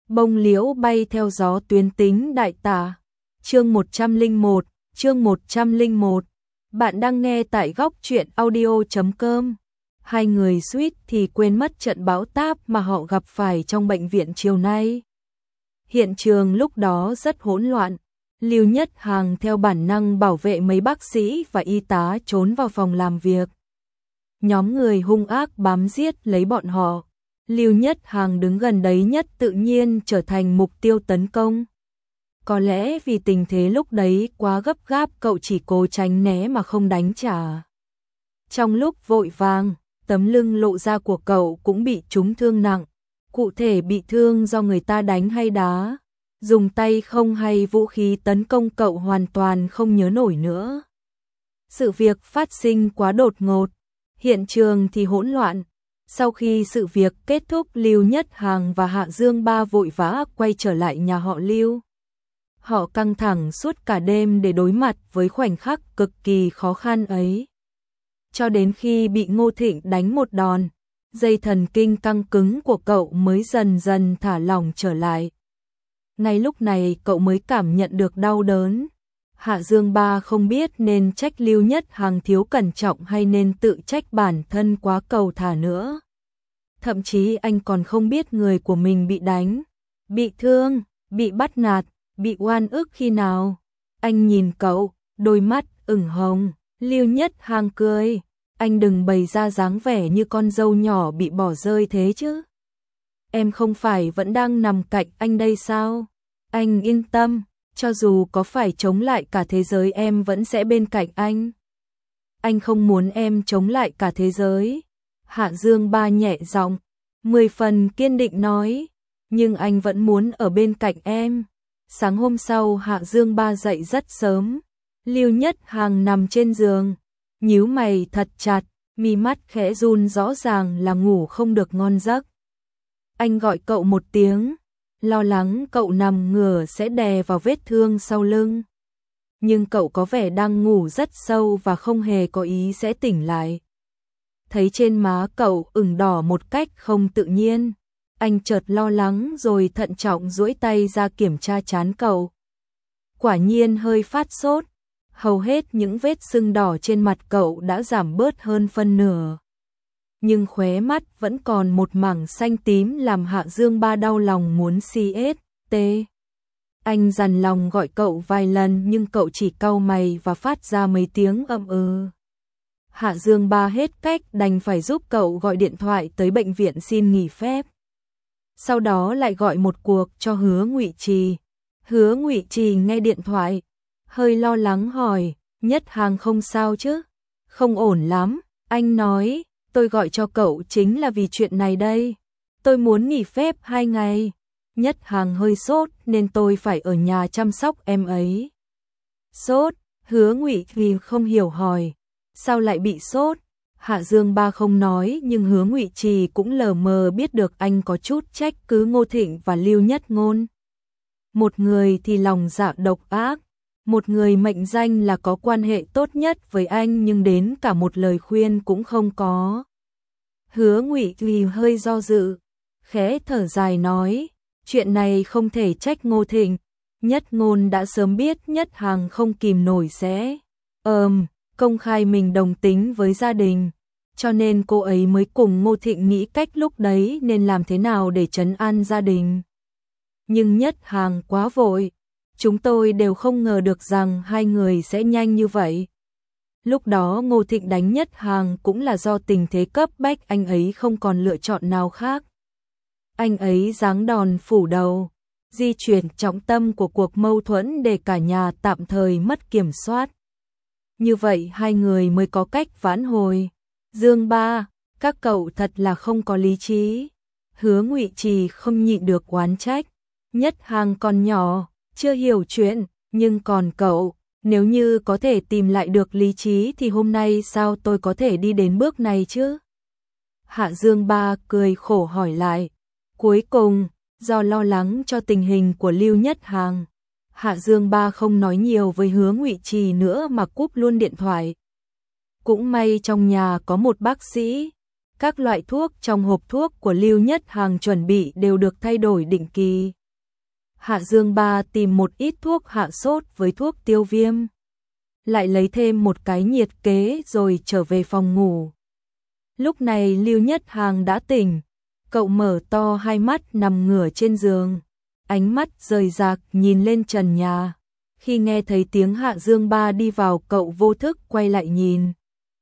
Bông liễu bay theo gió tuyến tính đại tả. Chương 101, chương 101. Bạn đang nghe tại góc truyện audio.com. Hai người suýt thì quên mất trận bão táp mà họ gặp phải trong bệnh viện chiều nay. Hiện trường lúc đó rất hỗn loạn. Lưu Nhất Hàng theo bản năng bảo vệ mấy bác sĩ và y tá trốn vào phòng làm việc. Nhóm người hung ác bám giết lấy bọn họ. Lưu Nhất Hàng đứng gần đấy nhất tự nhiên trở thành mục tiêu tấn công. Có lẽ vì tình thế lúc đấy quá gấp gáp, cậu chỉ cố tránh né mà không đánh trả. Trong lúc vội vàng, tấm lưng lộ ra của cậu cũng bị trúng thương nặng. Cụ thể bị thương do người ta đánh hay đá, dùng tay không hay vũ khí tấn công cậu hoàn toàn không nhớ nổi nữa. Sự việc phát sinh quá đột ngột, hiện trường thì hỗn loạn. Sau khi sự việc kết thúc, Lưu Nhất Hàng và Hạ Dương Ba vội vã quay trở lại nhà họ Lưu. Họ căng thẳng suốt cả đêm để đối mặt với khoảnh khắc cực kỳ khó khăn ấy. Cho đến khi bị Ngô Thịnh đánh một đòn, dây thần kinh căng cứng của cậu mới dần dần thả lỏng trở lại. Ngay lúc này cậu mới cảm nhận được đau đớn. Hạ Dương Ba không biết nên trách Lưu Nhất Hàng thiếu cẩn trọng hay nên tự trách bản thân quá cầu thả nữa. Thậm chí anh còn không biết người của mình bị đánh, bị thương, bị bắt nạt, bị oan ức khi nào. Anh nhìn cậu, đôi mắt ửng hồng. Lưu Nhất Hàng cười, anh đừng bày ra dáng vẻ như con dâu nhỏ bị bỏ rơi thế chứ. Em không phải vẫn đang nằm cạnh anh đây sao? Anh yên tâm, cho dù có phải chống lại cả thế giới em vẫn sẽ bên cạnh anh. Anh không muốn em chống lại cả thế giới. Hạ Dương Ba nhẹ giọng, 10 phần kiên định nói, nhưng anh vẫn muốn ở bên cạnh em. Sáng hôm sau Hạ Dương Ba dậy rất sớm. Lưu Nhất Hàng nằm trên giường, nhíu mày thật chặt, mi mắt khẽ run, rõ ràng là ngủ không được ngon giấc. Anh gọi cậu một tiếng, lo lắng cậu nằm ngửa sẽ đè vào vết thương sau lưng. Nhưng cậu có vẻ đang ngủ rất sâu và không hề có ý sẽ tỉnh lại. Thấy trên má cậu ửng đỏ một cách không tự nhiên, anh chợt lo lắng rồi thận trọng duỗi tay ra kiểm tra trán cậu. Quả nhiên hơi phát sốt, hầu hết những vết sưng đỏ trên mặt cậu đã giảm bớt hơn phân nửa. Nhưng khóe mắt vẫn còn một mảng xanh tím làm Hạ Dương Ba đau lòng muốn CST. Anh dằn lòng gọi cậu vài lần nhưng cậu chỉ cau mày và phát ra mấy tiếng ậm ừ. Hạ Dương Ba hết cách đành phải giúp cậu gọi điện thoại tới bệnh viện xin nghỉ phép. Sau đó lại gọi một cuộc cho Hứa Ngụy Trì. Hứa Ngụy Trì nghe điện thoại, hơi lo lắng hỏi, Nhất Hàng không sao chứ? Không ổn lắm, anh nói, tôi gọi cho cậu chính là vì chuyện này đây. Tôi muốn nghỉ phép 2 ngày. Nhất Hàng hơi sốt nên tôi phải ở nhà chăm sóc em ấy. Sốt? Hứa Ngụy Trì không hiểu hỏi, sao lại bị sốt? Hạ Dương Ba không nói nhưng Hứa Ngụy Trì cũng lờ mờ biết được anh có chút trách cứ Ngô Thịnh và Lưu Nhất Ngôn. Một người thì lòng dạ độc ác, một người mệnh danh là có quan hệ tốt nhất với anh nhưng đến cả một lời khuyên cũng không có. Hứa Ngụy Trì hơi do dự, khẽ thở dài nói, chuyện này không thể trách Ngô Thịnh. Nhất Ngôn đã sớm biết Nhất Hàng không kìm nổi sẽ công khai mình đồng tính với gia đình, cho nên cô ấy mới cùng Ngô Thịnh nghĩ cách lúc đấy nên làm thế nào để trấn an gia đình. Nhưng Nhất Hàng quá vội, chúng tôi đều không ngờ được rằng hai người sẽ nhanh như vậy. Lúc đó Ngô Thịnh đánh Nhất Hàng cũng là do tình thế cấp bách, anh ấy không còn lựa chọn nào khác. Anh ấy giáng đòn phủ đầu, di chuyển trọng tâm của cuộc mâu thuẫn để cả nhà tạm thời mất kiểm soát. Như vậy hai người mới có cách vãn hồi. Dương Ba, các cậu thật là không có lý trí. Hứa Ngụy Trì không nhịn được oán trách. Nhất Hàng còn nhỏ, chưa hiểu chuyện, nhưng còn cậu, nếu như có thể tìm lại được lý trí thì hôm nay sao tôi có thể đi đến bước này chứ? Hạ Dương Ba cười khổ hỏi lại. Cuối cùng, do lo lắng cho tình hình của Lưu Nhất Hàng, Hạ Dương Ba không nói nhiều với Hứa Ngụy Trì nữa mà cúp luôn điện thoại. Cũng may trong nhà có một bác sĩ, các loại thuốc trong hộp thuốc của Lưu Nhất Hàng chuẩn bị đều được thay đổi định kỳ. Hạ Dương Ba tìm một ít thuốc hạ sốt với thuốc tiêu viêm, lại lấy thêm một cái nhiệt kế rồi trở về phòng ngủ. Lúc này Lưu Nhất Hàng đã tỉnh, cậu mở to hai mắt nằm ngửa trên giường, ánh mắt rời rạc nhìn lên trần nhà. Khi nghe thấy tiếng Hạ Dương Ba đi vào, cậu vô thức quay lại nhìn.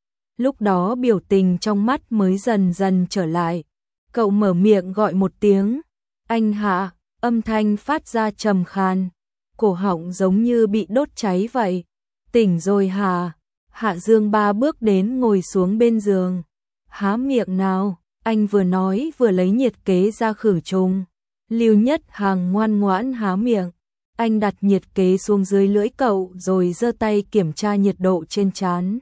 Lúc đó biểu tình trong mắt mới dần dần trở lại. Cậu mở miệng gọi một tiếng, anh Hạ, âm thanh phát ra trầm khan, cổ họng giống như bị đốt cháy vậy. Tỉnh rồi hả? Hạ Dương Ba bước đến ngồi xuống bên giường. Há miệng nào, anh vừa nói vừa lấy nhiệt kế ra khử trùng. Lưu Nhất Hàng ngoan ngoãn há miệng. Anh đặt nhiệt kế xuống dưới lưỡi cậu rồi giơ tay kiểm tra nhiệt độ trên trán.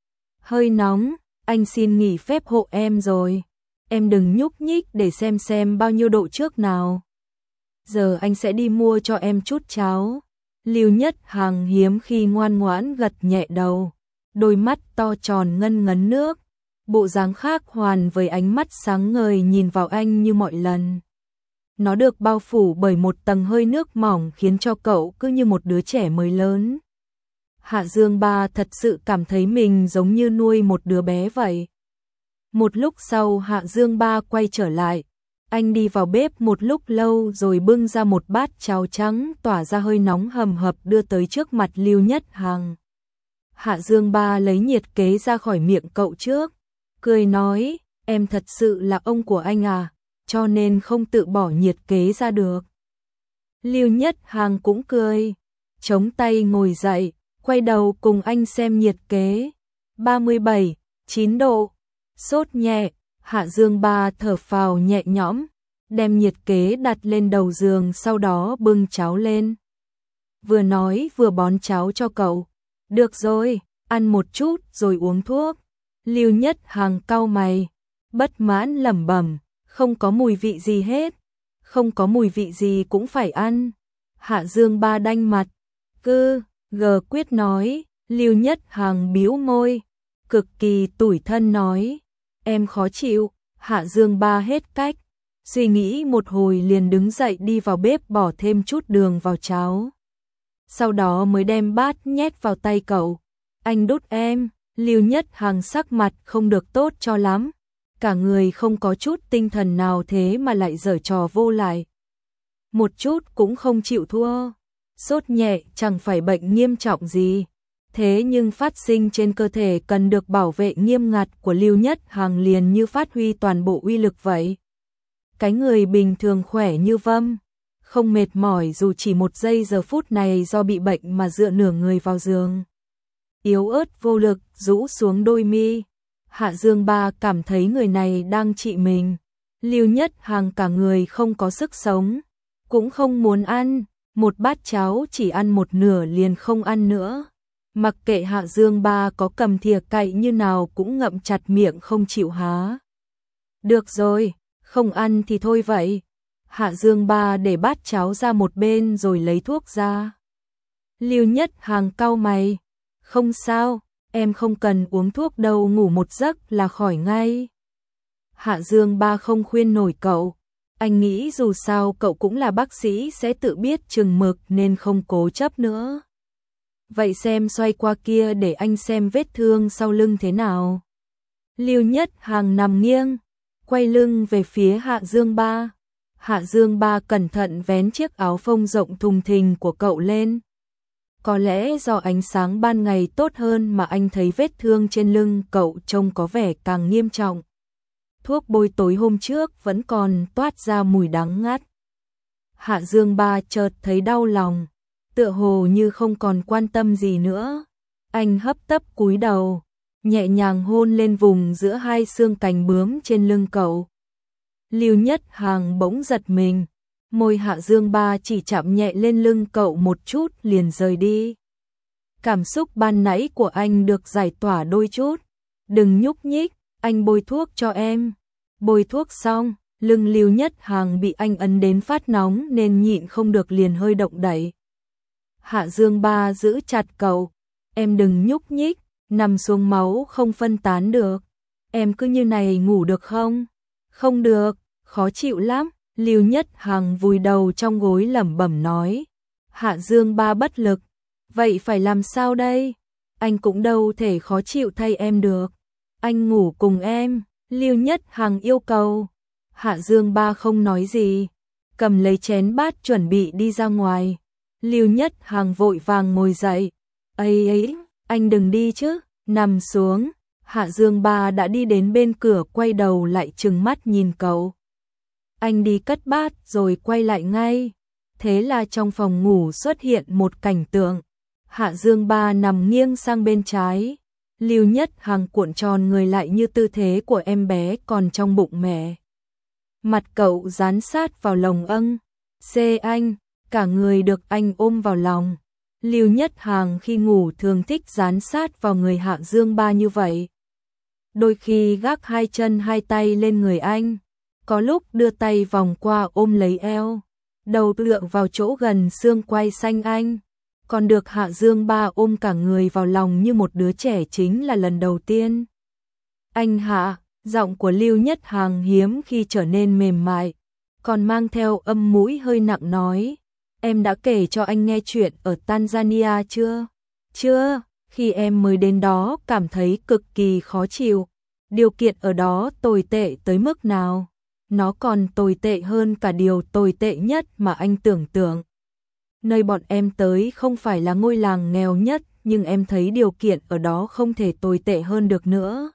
Hơi nóng, anh xin nghỉ phép hộ em rồi. Em đừng nhúc nhích để xem bao nhiêu độ trước nào. Giờ anh sẽ đi mua cho em chút cháo. Lưu Nhất Hàng hiếm khi ngoan ngoãn gật nhẹ đầu, đôi mắt to tròn ngân ngấn nước, bộ dáng khác hoàn với ánh mắt sáng ngời nhìn vào anh như mọi lần. Nó được bao phủ bởi một tầng hơi nước mỏng khiến cho cậu cứ như một đứa trẻ mới lớn. Hạ Dương Ba thật sự cảm thấy mình giống như nuôi một đứa bé vậy. Một lúc sau Hạ Dương Ba quay trở lại. Anh đi vào bếp một lúc lâu rồi bưng ra một bát cháo trắng tỏa ra hơi nóng hầm hập đưa tới trước mặt Lưu Nhất Hàng. Hạ Dương Ba lấy nhiệt kế ra khỏi miệng cậu trước, cười nói, em thật sự là ông của anh à, cho nên không tự bỏ nhiệt kế ra được. Lưu Nhất Hàng cũng cười, chống tay ngồi dậy, quay đầu cùng anh xem nhiệt kế. 37, 9 độ, sốt nhẹ. Hạ Dương Ba thở phào nhẹ nhõm, đem nhiệt kế đặt lên đầu giường, sau đó bưng cháo lên. Vừa nói vừa bón cháo cho cậu. Được rồi, ăn một chút rồi uống thuốc. Lưu Nhất Hàng cau mày, bất mãn lẩm bẩm, không có mùi vị gì hết. Không có mùi vị gì cũng phải ăn. Hạ Dương Ba đanh mặt, gờ quyết nói. Lưu Nhất Hàng bĩu môi, cực kỳ tủi thân nói. Em khó chịu. Hạ Dương Ba hết cách, suy nghĩ một hồi liền đứng dậy đi vào bếp bỏ thêm chút đường vào cháo. Sau đó mới đem bát nhét vào tay cậu. Anh đút em. Lưu Nhất Hàng sắc mặt không được tốt cho lắm. Cả người không có chút tinh thần nào thế mà lại giở trò vô lại. Một chút cũng không chịu thua. Sốt nhẹ chẳng phải bệnh nghiêm trọng gì. Thế nhưng phát sinh trên cơ thể cần được bảo vệ nghiêm ngặt của Lưu Nhất Hàng liền như phát huy toàn bộ uy lực vậy. Cái người bình thường khỏe như vâm, không mệt mỏi dù chỉ một giây, giờ phút này do bị bệnh mà dựa nửa người vào giường. Yếu ớt vô lực rũ xuống đôi mi. Hạ Dương Ba cảm thấy người này đang trị mình. Lưu Nhất Hàng cả người không có sức sống, cũng không muốn ăn. Một bát cháo chỉ ăn một nửa liền không ăn nữa. Mặc kệ Hạ Dương Ba có cầm thìa cậy như nào cũng ngậm chặt miệng không chịu há. Được rồi, không ăn thì thôi vậy. Hạ Dương Ba để bát cháo ra một bên rồi lấy thuốc ra. Lưu Nhất Hàng cau mày, không sao, em không cần uống thuốc đâu, ngủ một giấc là khỏi ngay. Hạ Dương Ba không khuyên nổi cậu. Anh nghĩ dù sao cậu cũng là bác sĩ sẽ tự biết chừng mực nên không cố chấp nữa. Vậy xem xoay qua kia để anh xem vết thương sau lưng thế nào. Lưu Nhất Hàng nằm nghiêng, quay lưng về phía Hạ Dương Ba. Hạ Dương Ba cẩn thận vén chiếc áo phông rộng thùng thình của cậu lên. Có lẽ do ánh sáng ban ngày tốt hơn mà anh thấy vết thương trên lưng cậu trông có vẻ càng nghiêm trọng. Thuốc bôi tối hôm trước vẫn còn toát ra mùi đắng ngắt. Hạ Dương Ba chợt thấy đau lòng, tựa hồ như không còn quan tâm gì nữa. Anh hấp tấp cúi đầu, nhẹ nhàng hôn lên vùng giữa hai xương cánh bướm trên lưng cậu. Lưu Nhất Hàng bỗng giật mình, môi Hạ Dương Ba chỉ chạm nhẹ lên lưng cậu một chút liền rời đi. Cảm xúc ban nãy của anh được giải tỏa đôi chút. Đừng nhúc nhích, anh bôi thuốc cho em. Bôi thuốc xong, lưng Lưu Nhất Hàng bị anh ấn đến phát nóng nên nhịn không được liền hơi động đậy. Hạ Dương Ba giữ chặt cậu, em đừng nhúc nhích, nằm xuống máu không phân tán được. Em cứ như này ngủ được không? Không được, khó chịu lắm. Lưu Nhất Hằng vùi đầu trong gối lẩm bẩm nói. Hạ Dương Ba bất lực. Vậy phải làm sao đây? Anh cũng đâu thể khó chịu thay em được. Anh ngủ cùng em, Lưu Nhất Hằng yêu cầu. Hạ Dương Ba không nói gì, cầm lấy chén bát chuẩn bị đi ra ngoài. Lưu Nhất Hằng vội vàng ngồi dậy. Ấy, anh đừng đi chứ, nằm xuống. Hạ Dương Ba đã đi đến bên cửa, quay đầu lại trừng mắt nhìn cậu. Anh đi cất bát rồi quay lại ngay. Thế là trong phòng ngủ xuất hiện một cảnh tượng. Hạ Dương Ba nằm nghiêng sang bên trái. Lưu Nhất Hằng cuộn tròn người lại như tư thế của em bé còn trong bụng mẹ. Mặt cậu dán sát vào lồng âng. Anh, cả người được anh ôm vào lòng. Lưu Nhất Hằng khi ngủ thường thích dán sát vào người Hạ Dương Ba như vậy. Đôi khi gác hai chân hai tay lên người anh, có lúc đưa tay vòng qua ôm lấy eo, đầu tựa vào chỗ gần xương quai xanh anh. Còn được Hạ Dương Ba ôm cả người vào lòng như một đứa trẻ chính là lần đầu tiên. Anh Hạ, giọng của Lưu Nhất Hằng hiếm khi trở nên mềm mại, còn mang theo âm mũi hơi nặng nói. Em đã kể cho anh nghe chuyện ở Tanzania chưa? Chưa, khi em mới đến đó cảm thấy cực kỳ khó chịu. Điều kiện ở đó tồi tệ tới mức nào? Nó còn tồi tệ hơn cả điều tồi tệ nhất mà anh tưởng tượng. Nơi bọn em tới không phải là ngôi làng nghèo nhất, nhưng em thấy điều kiện ở đó không thể tồi tệ hơn được nữa.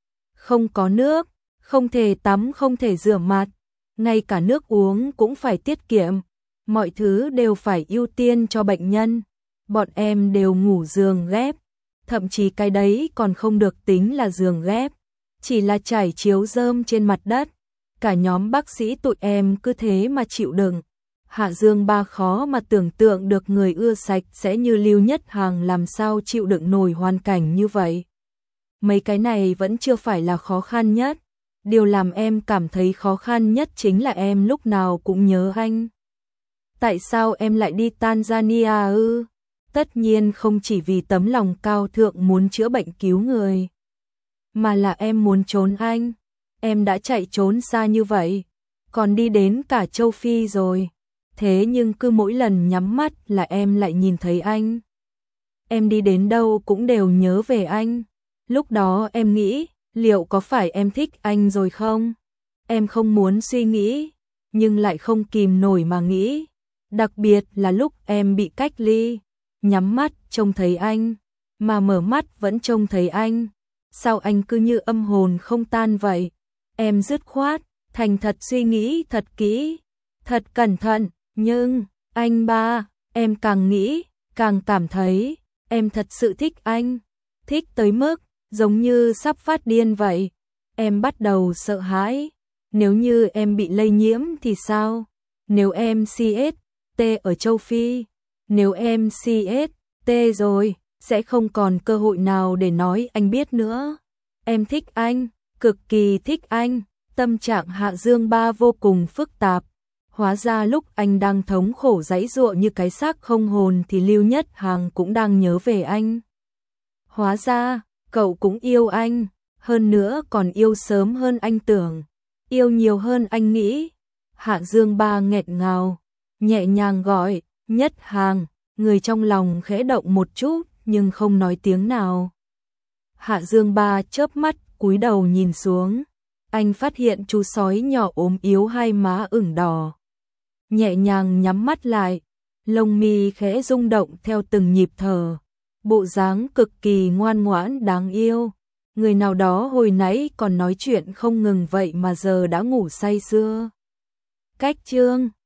Không có nước, không thể tắm, không thể rửa mặt, ngay cả nước uống cũng phải tiết kiệm. Mọi thứ đều phải ưu tiên cho bệnh nhân. Bọn em đều ngủ giường ghép, thậm chí cái đấy còn không được tính là giường ghép, chỉ là trải chiếu rơm trên mặt đất. Cả nhóm bác sĩ tụi em cứ thế mà chịu đựng. Hạ Dương Ba khó mà tưởng tượng được người ưa sạch sẽ như Lưu Nhất Hằng làm sao chịu đựng nổi hoàn cảnh như vậy. Mấy cái này vẫn chưa phải là khó khăn nhất. Điều làm em cảm thấy khó khăn nhất chính là em lúc nào cũng nhớ anh. Tại sao em lại đi Tanzania ư? Tất nhiên không chỉ vì tấm lòng cao thượng muốn chữa bệnh cứu người, mà là em muốn trốn anh. Em đã chạy trốn xa như vậy, còn đi đến cả châu Phi rồi. Thế nhưng cứ mỗi lần nhắm mắt là em lại nhìn thấy anh. Em đi đến đâu cũng đều nhớ về anh. Lúc đó em nghĩ, liệu có phải em thích anh rồi không? Em không muốn suy nghĩ, nhưng lại không kìm nổi mà nghĩ. Đặc biệt là lúc em bị cách ly, nhắm mắt trông thấy anh, mà mở mắt vẫn trông thấy anh. Sao anh cứ như âm hồn không tan vậy? Em dứt khoát, thành thật suy nghĩ thật kỹ, thật cẩn thận, nhưng, anh Ba, em càng nghĩ, càng cảm thấy, em thật sự thích anh. Thích tới mức, giống như sắp phát điên vậy. Em bắt đầu sợ hãi. Nếu như em bị lây nhiễm thì sao? Nếu em CST ở châu Phi, nếu em CST rồi, sẽ không còn cơ hội nào để nói anh biết nữa. Em thích anh, cực kỳ thích anh. Tâm trạng Hạ Dương Ba vô cùng phức tạp. Hóa ra lúc anh đang thống khổ giãy giụa như cái xác không hồn thì Lưu Nhất Hằng cũng đang nhớ về anh. Hóa ra, cậu cũng yêu anh, hơn nữa còn yêu sớm hơn anh tưởng, yêu nhiều hơn anh nghĩ. Hạ Dương Ba nghẹn ngào, nhẹ nhàng gọi, Nhất Hằng, người trong lòng khẽ động một chút nhưng không nói tiếng nào. Hạ Dương Ba chớp mắt cúi đầu nhìn xuống, anh phát hiện chú sói nhỏ ốm yếu hai má ửng đỏ. Nhẹ nhàng nhắm mắt lại, lông mi khẽ rung động theo từng nhịp thở, bộ dáng cực kỳ ngoan ngoãn đáng yêu. Người nào đó hồi nãy còn nói chuyện không ngừng vậy mà giờ đã ngủ say sưa. Cách chương